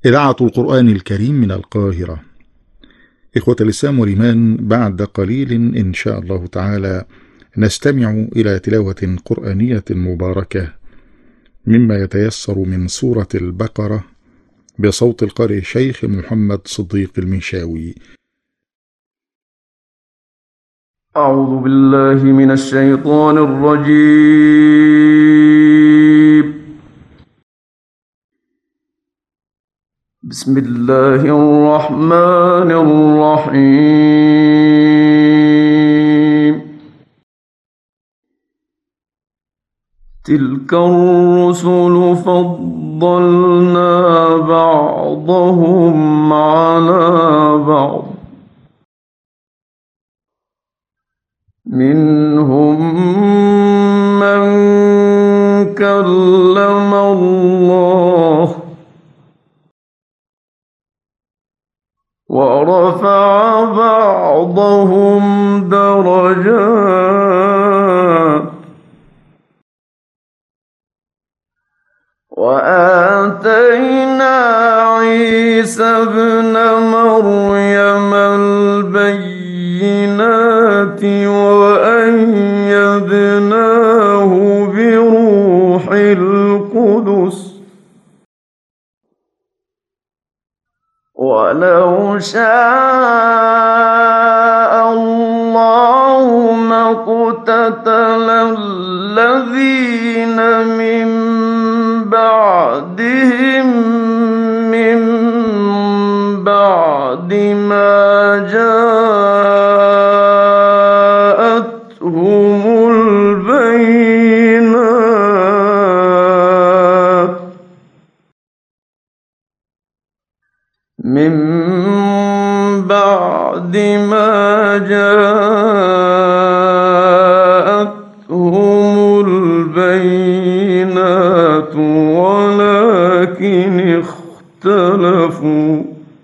إذاعة القرآن الكريم من القاهرة. إخوة الإسلام والإيمان، بعد قليل إن شاء الله تعالى نستمع إلى تلاوة قرآنية مباركة مما يتيسر من سورة البقرة بصوت القارئ الشيخ محمد صديق المنشاوي. أعوذ بالله من الشيطان الرجيم. بسم الله الرحمن الرحيم. تلك الرسل فضلنا بعضهم على بعض، منهم من كلم الله ورفع بعضهم درجات، وآتينا عيسى ابن مريم البينات وأيدناه بروح القدس، ولو شاء الله ما اقتتل الذين من بعدهم من بعد ما جاءتهم البينات، من بعد ما جاءتهم البينات، ولكن اختلفوا،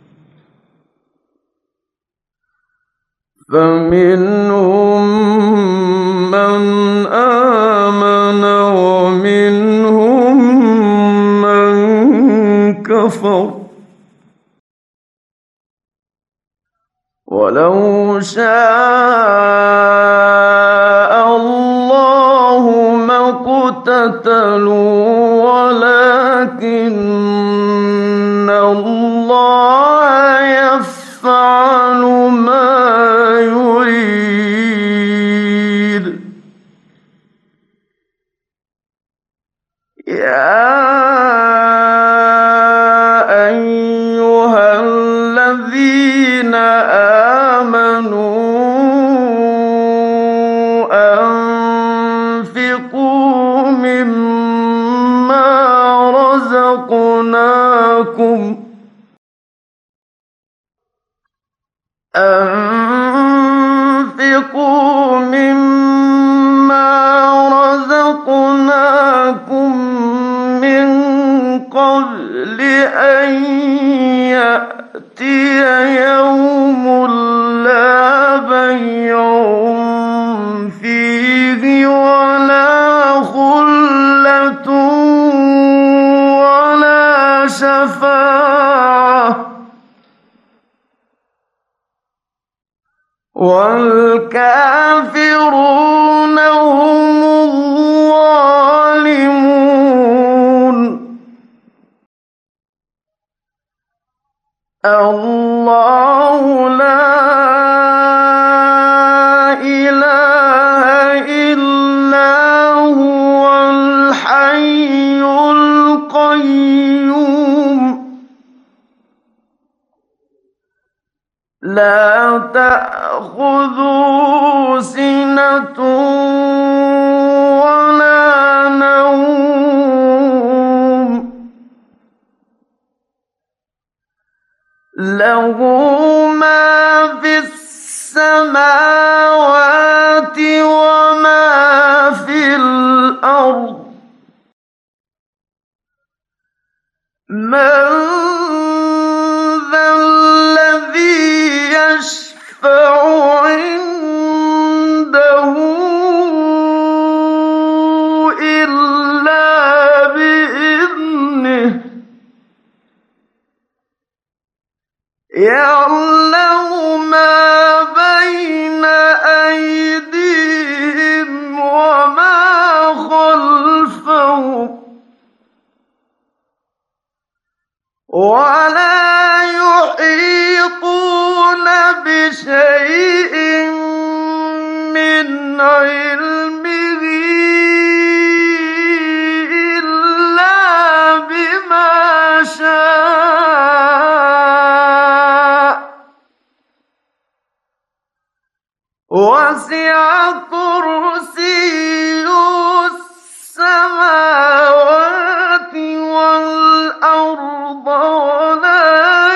فمنهم من آمن ومنهم من كفر، ولو شاء الله ما اقتتلوا ولكن الله يفعل ما يريد. يا أيها الذين آمنوا أنفقوا مما رزقناكم من قبل أن يأتي يوم لا بيع فيه ولا خلة ولا شفاعة، والكافرون هم الظالمون. الله لا إله إلا هو الحي القيوم، لا تأخذه سنة ولا نوم، له ما في السماوات وما في الأرض. من ذا الذي يشفع عنده إلا بإذنه، يعلم ما بين أيديهم وما خلفهم ولا يحيطون بشيء من علمه إلا بما شاء وسع كرسيه السماوات والأرض ولا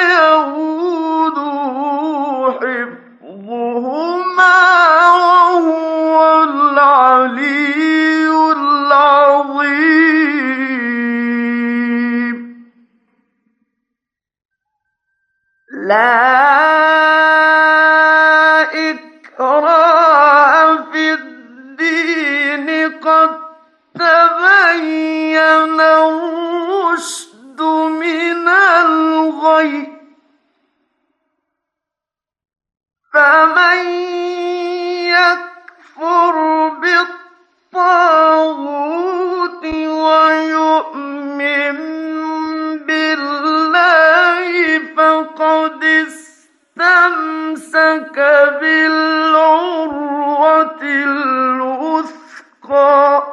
يئوده حفظهما وهو العلي العظيم لا إكراه في الدين قد تبين الرشد من الغي فمن يكفر بالطاغوت ويؤمن بالله فقد استمسك بالعروة الوثقى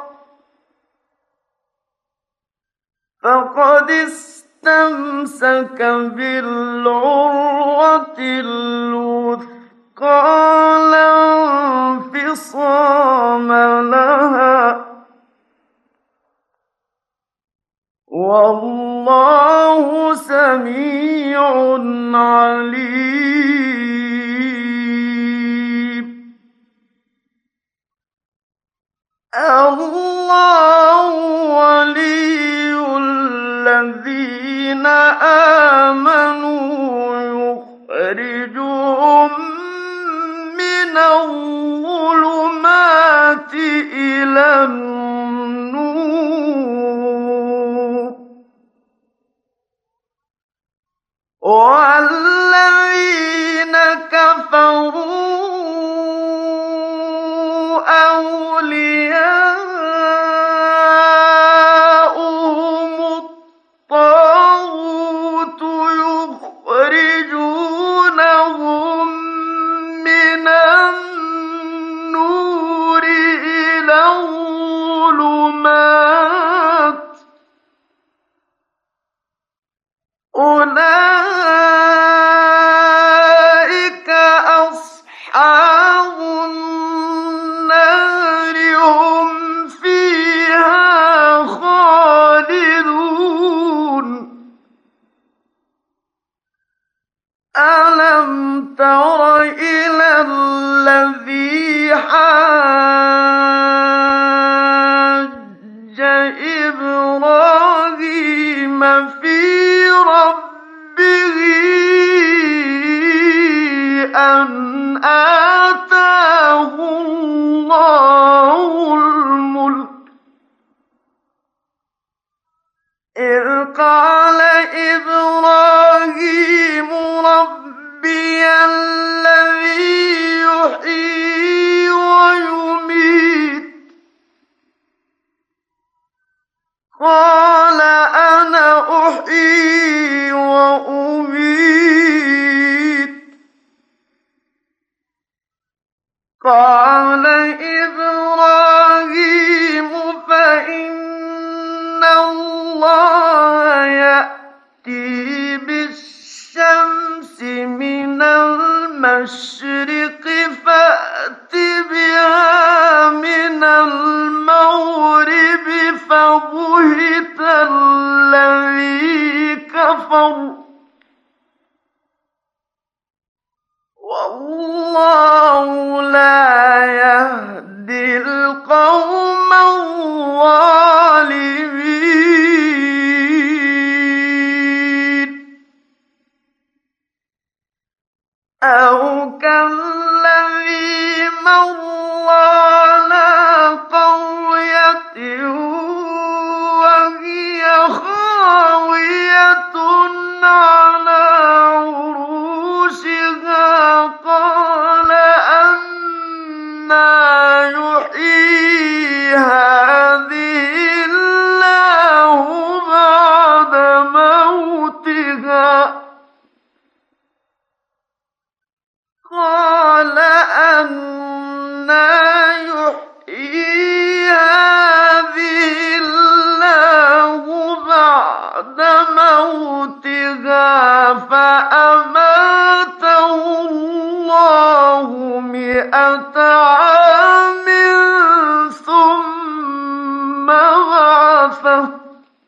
لا انفصام لها والله سميع عليم الله ولي الذين آمنوا يخرجهم من الظلمات إلى النور والذين كفروا أولياؤهم الطاغوت يخرجونهم من النور إلى الظلمات أولئك أصحاب النار هم فيها خالدون ألم تر إلى الذي حاج إبراهيم في ربه أن آتاه الله الملك إذ قال إبراهيم ربي الذي يحيي ويميت قال أنا أحيي وأميت قال إبراهيم فإن الله يأتي بالشمس من المشرق فأت بها من المغرب فبهت الذي كفر والله لا يهدي القوم الظالمين أو كالذي مر على قرية وهي خاوية على عروشها قَالَ أَنَّىٰ يُحْيِي هَٰذِهِ اللَّهُ بَعْدَ مَوْتِهَا فَأَمَاتَهُ اللَّهُ 100 عَامٍ ثُمَّ بَعَثَهُ ۖ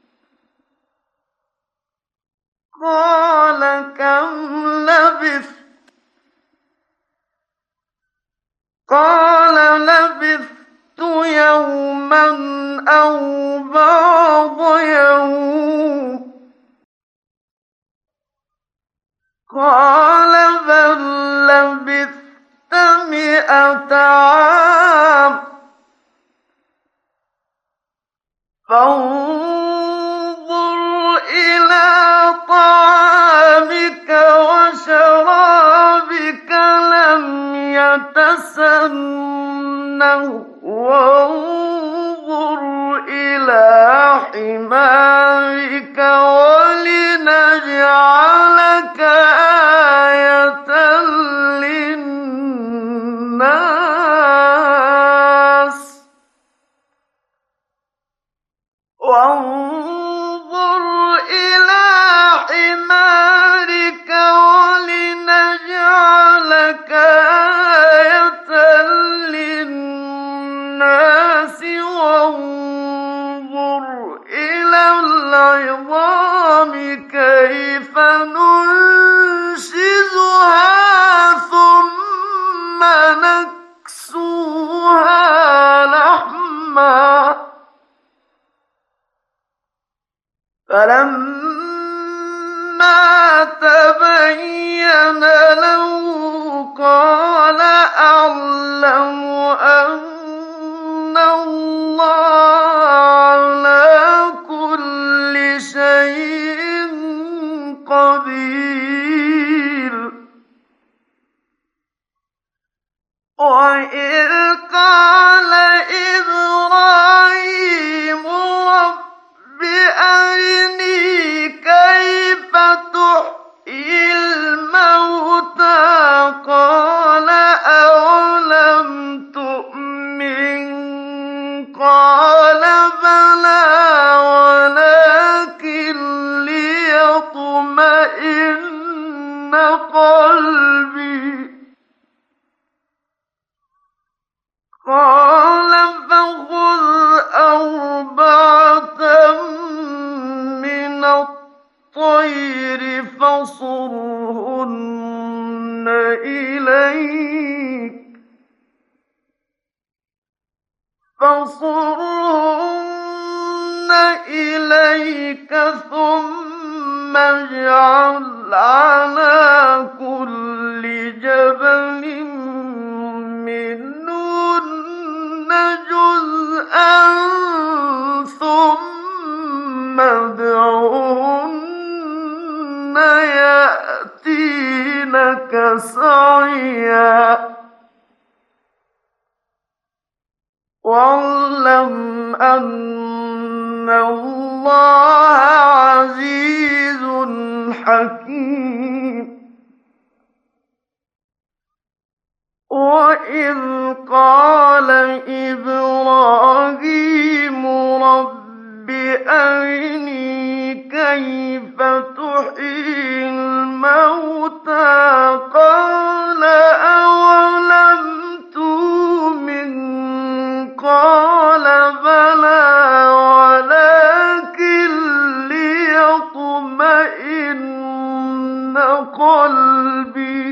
قَالَ كَمْ لَبِثْتَ ۖ قَالَ لَبِثْتُ يَوْمًا أَوْ بَعْضَ يَوْمٍ ۖ قَالَ بَل لَّبِثْتَ 100 عَامٍ ۖ فَانظُرْ إِلَىٰ طَعَامِكَ وَشَرَابِكَ لَمْ يَتَسَنَّهْ ۖ وَانظُرْ إِلَىٰ حِمَارِكَ وَلِنَجْعَلَكَ آيَةً لِّلنَّاسِ وَانظُرْ إِلَىٰ حِمَارِكَ وَلِنَجْعَلَكَ آيَةً لِّلنَّاسِ وَانظُرْ إِلَى الْعِظَامِ كَيْفَ نُنشِزُهَا ثُمَّ نَكْسُوهَا لَحْمًا ۚ فَلَمَّا تَبَيَّنَ لَهُ قَالَ أَعْلَمُ أَنَّ اللَّهَ عَلَىٰ كُلِّ شَيْءٍ قَدِيرٌ. وَإِذْ قَالَ إِبْرَاهِيمُ رَبِّ أَرِنِي كَيْفَ تُحْيِي الْمَوْتَىٰ قَالَ أَوَلَمْ تُؤْمِن قَالَ بَلَىٰ وَلَٰكِن لِّيَطْمَئِنَّ قَلْبِي قَالَ فَخُذْ أَرْبَعَةً مِّنَ الطَّيْرِ فَصُرْهُنَّ إِلَيْكَ ثُمَّ اجْعَلْ عَلَىٰ كُلِّ جَبَلٍ مِّنْهُنَّ جُزْءًا ثُمَّ ادْعُهُنَّ يَأْتِينَكَ سَعْيًا ۚ وَاعْلَمْ أَنَّ اللَّهَ عَزِيزٌ حَكِيمٌ. وَإِذْ قَالَ إِبْرَاهِيمُ رَبِّ أَرِنِي كَيْفَ تُحْيِي الْمَوْتَىٰ قَالَ أَوَلَمْ تُؤْمِن قَالَ بَلَىٰ وَلَٰكِن لِّيَطْمَئِنَّ قَلْبِي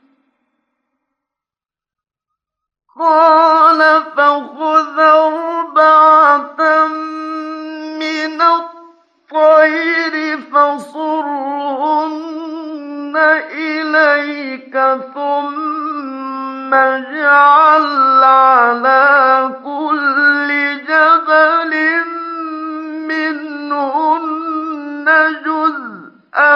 قَالَ فَخُذْ أَرْبَعَةً مِّنَ الطَّيْرِ فَصُرْهُنَّ إِلَيْكَ ثُمَّ اجْعَلْ عَلَىٰ كُلِّ جَبَلٍ مِّنْهُنَّ جُزْءًا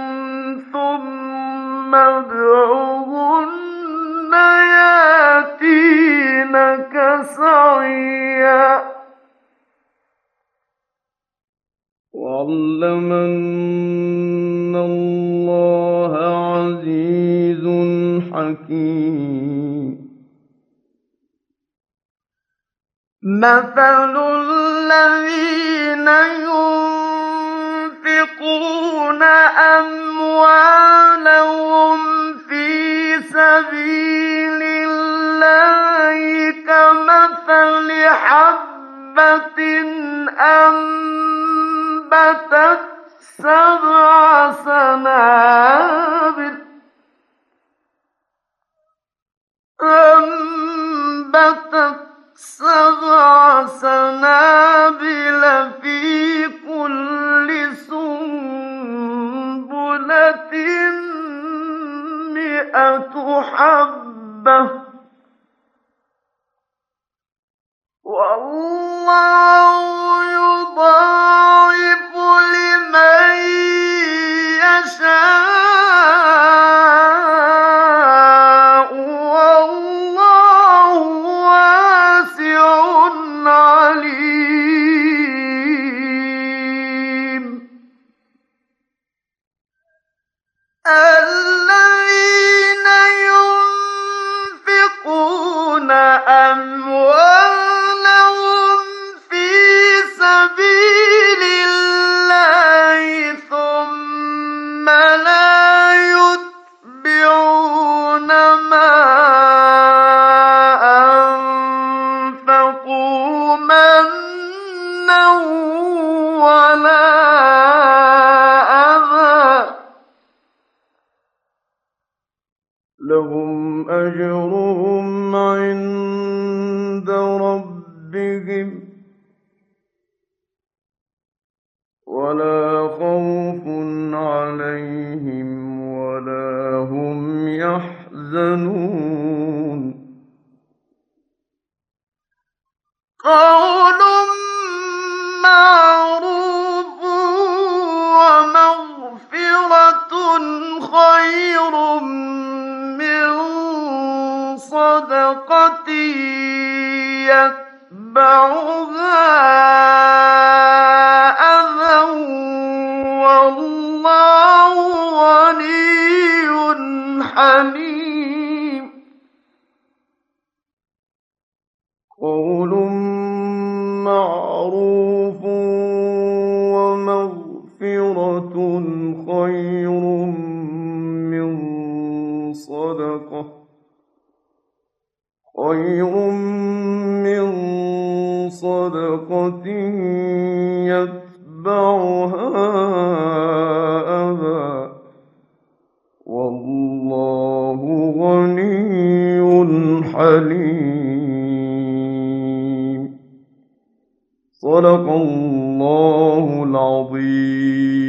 ثُمَّ ادْعُهُنَّ يَأْتِينَكَ سَعْيًا ۚ وَاعْلَمْ أَنَّ اللَّهَ عَزِيزٌ حَكِيمٌ. مثل الذين ينفقون أموالهم في سبيل الله كمثل حبة أنبتت سبع سنابل في كل سنبلة 100 حبة والله يضاعف لمن يشاء والله واسع عليم. الذين ينفقون أموالهم في سبيل الله ثم لا يتبعون ما أنفقوا منا ولا أذى لهم أجرهم عند ربهم ولا خوف عليهم ولا هم يحزنون. قول معروف ومغفرة خير من صدقة يتبعها أذى والله غني حليم. قول معروف ومغفرة خير من صدقة يتبعها أذى والله غني حليم. صدق الله العظيم.